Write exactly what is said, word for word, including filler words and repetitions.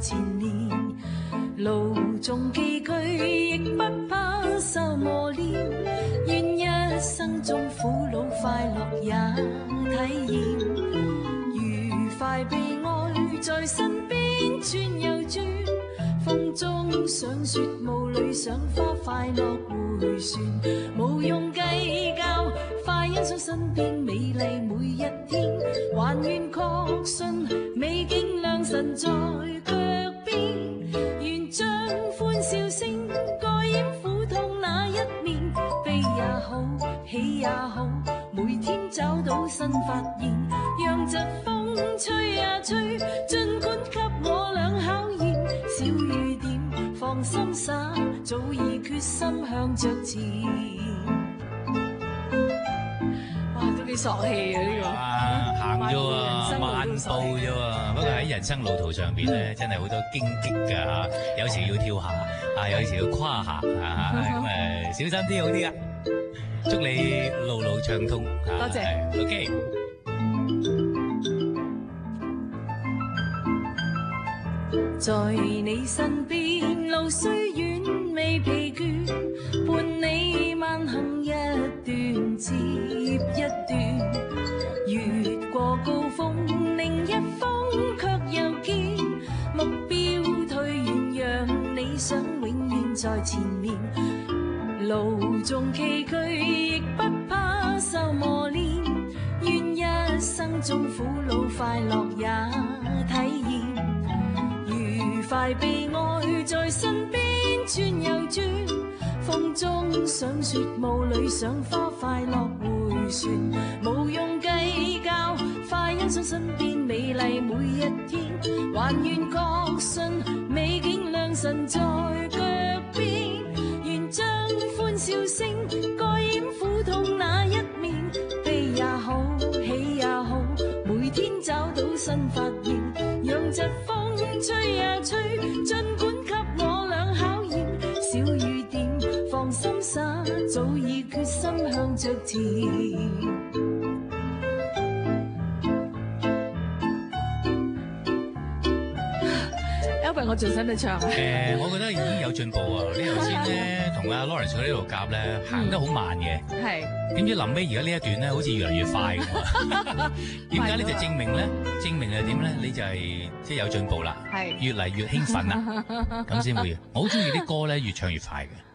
前面，路縱崎嶇，亦不怕受磨練。願一生中苦惱快樂也體驗，愉快悲哀在身邊轉又轉。風中想雪霧裏賞花，快樂迴旋，無用計較，快欣賞身邊美麗每一天。還願確信美景良辰在腳邊，願將歡笑聲蓋掩苦痛那一面。悲也好，喜也好，每天找到新發現，讓疾風吹呀吹，儘管給我倆考驗。小雨點放心灑，早已決心向着前。哇，都幾索氣啊呢個！ 哇，行咗喎，漫步啫喎。不過喺人生路途上邊咧，真係好多荊棘㗎嚇，有時要跳下，啊有時要跨下啊，咁誒小心啲好啲啊！祝你路路暢通。 多謝。 OK。 在你身邊，路雖遠未疲倦，伴你慢行一段接一段，越過高峰，另一峰卻又見，目標退遠，讓理想永遠在前面。路縱崎嶇，亦不怕受磨練，願一生中苦惱快樂也體驗。快悲哀在身邊轉又轉，風中想雪霧裏賞花，快樂迴旋，無用計較，快欣賞身邊美麗每一天。還願確信美景良辰在腳邊，願將歡笑聲蓋掩苦痛那一面。悲也好，喜也好，每天找到新發現，讓疾風吹呀吹，儘管給我倆考驗。小雨點放心灑，早已決心向着前。Albert，我仲使唔使唱啊？ 誒，我覺得已經有進步啊！呢頭先咧同阿 Lawrence 喺呢度夾咧，行得好慢嘅。係。點知臨尾而家呢一段咧，好似越嚟越快咁啊！點解呢？就證明咧，證明係點咧？你就係即係有進步啦，係越嚟越興奮啦，咁先會。我好中意啲歌咧，越唱越快嘅。